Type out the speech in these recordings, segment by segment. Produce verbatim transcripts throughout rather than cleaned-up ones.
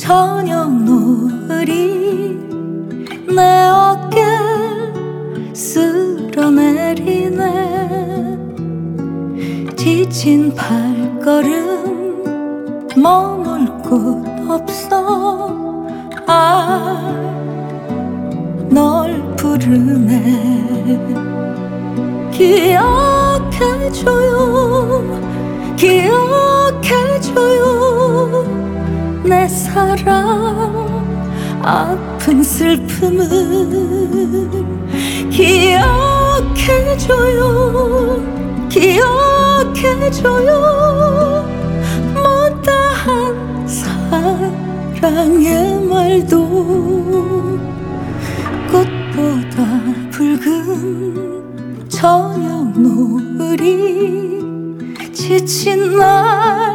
저녁 노을이 내 어깨 쓸어내리네. 지친 발걸음 머물 곳 없어. 아, 널 부르네. 기억해줘요, 기억해줘요 내 사랑 아픈 슬픔을. 기억해줘요, 기억해줘요 못다한 사랑의 말도. 꽃보다 붉은 저녁 노을이 지친 날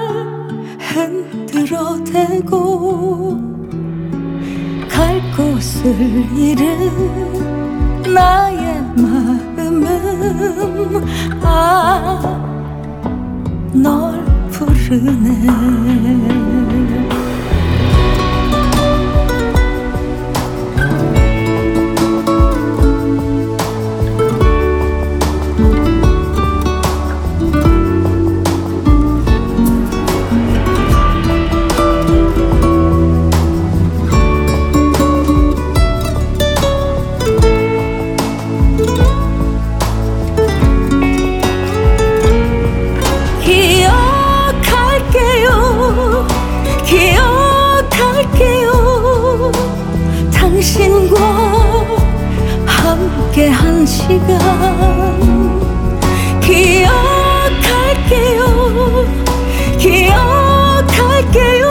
흔들어 대고. 갈 곳을 잃은 나의 마음은 아, 널 부르네. 기억할게요, 당신과 함께 한 시간. 기억할게요, 기억할게요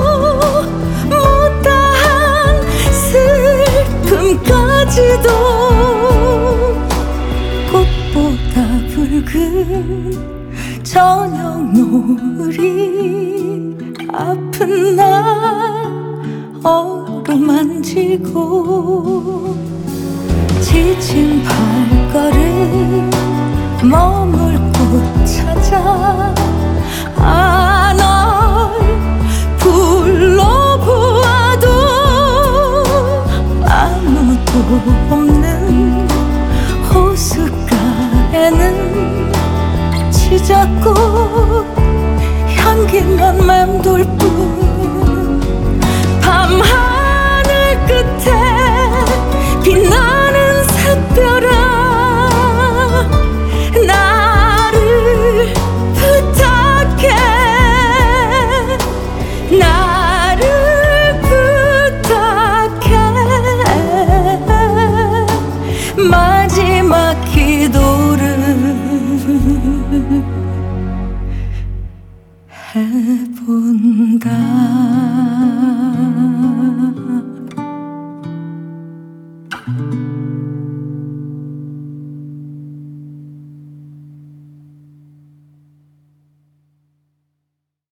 못다한 슬픔까지도. 꽃보다 붉은 저녁 노을이 아픈 날 어루만지고. 지친 발걸음 머물 곳 찾아. 아, 널 불러보아도 아무도 없는 호숫가에는 치자꽃 향기만 맴돌 뿐. 밤하늘 끝에 빛나는 샛별아, 나를 부탁해, 나를 부탁해. 마지막 기도를 해본다.